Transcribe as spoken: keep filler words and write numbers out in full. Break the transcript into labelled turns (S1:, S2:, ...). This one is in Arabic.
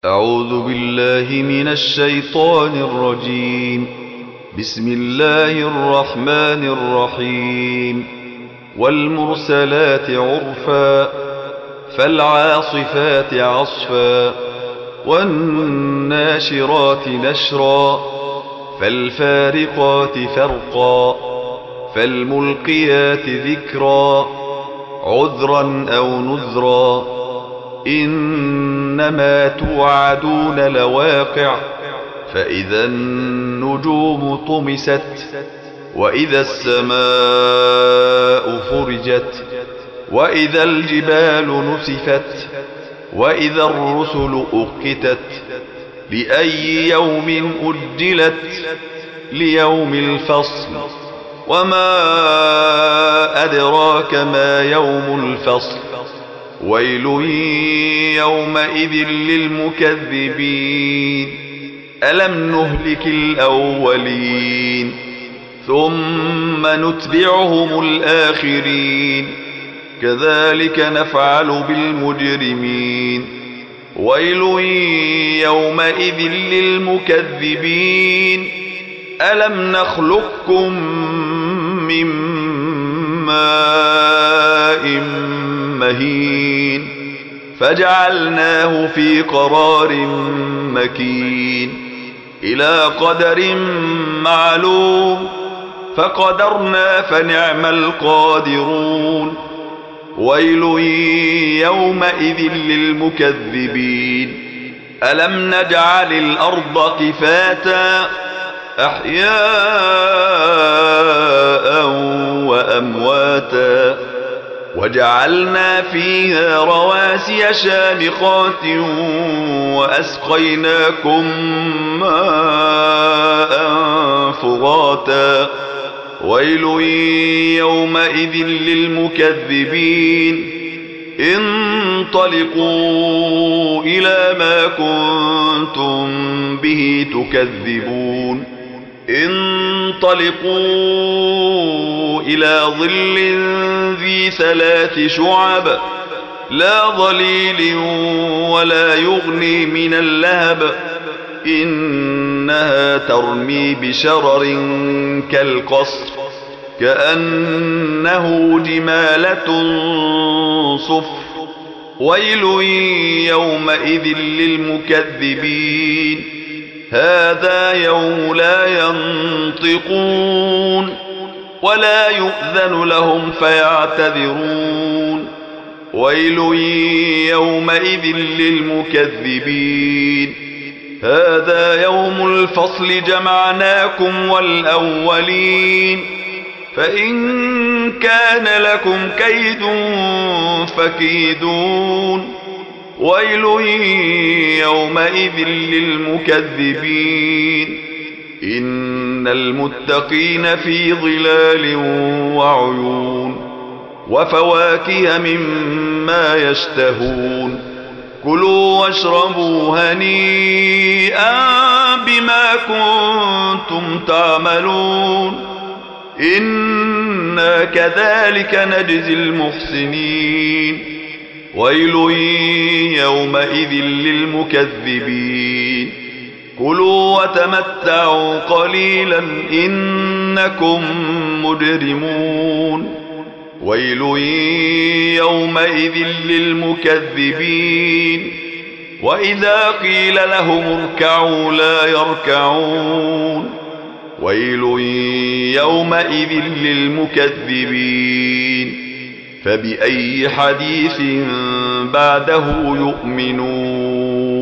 S1: أعوذ بالله من الشيطان الرجيم. بسم الله الرحمن الرحيم. والمرسلات عرفا فالعاصفات عصفا والناشرات نشرا فالفارقات فرقا فالملقيات ذكرا عذرا أو نذرا إنما توعدون لواقع فإذا النجوم طمست وإذا السماء فرجت وإذا الجبال نسفت وإذا الرسل أقتت لأي يوم أجلت ليوم الفصل وما أدراك ما يوم الفصل ويل يومئذ للمكذبين ألم نهلك الأولين ثم نتبعهم الآخرين كذلك نفعل بالمجرمين ويل يومئذ للمكذبين ألم نخلقكم من ماء مهين فجعلناه في قرار مكين إلى قدر معلوم فقدرنا فنعم القادرون ويل يومئذ للمكذبين ألم نجعل الأرض كفاتا أحياء وأمواتا وجعلنا فيها رواسي شامخات وأسقيناكم ماء فراتا ويل يومئذ للمكذبين انطلقوا إلى ما كنتم به تكذبون انطلقوا إلى ظل ذي ثلاث شعب لا ظليل ولا يغني من اللهب إنها ترمي بشرر كالقصر كأنه جمالة صفر ويل يومئذ للمكذبين هذا يوم لا ينطقون ولا يؤذن لهم فيعتذرون ويل يومئذ للمكذبين هذا يوم الفصل جمعناكم والأولين فإن كان لكم كيد فكيدون ويل يومئذ للمكذبين إن المتقين في ظلال وعيون وفواكه مما يشتهون كلوا واشربوا هنيئا بما كنتم تعملون إنا كذلك نجزي المحسنين ويل يومئذ للمكذبين كلوا وتمتعوا قليلا إنكم مجرمون ويل يومئذ للمكذبين وإذا قيل لهم اركعوا لا يركعون ويل يومئذ للمكذبين فبأي حديث بعده يؤمنون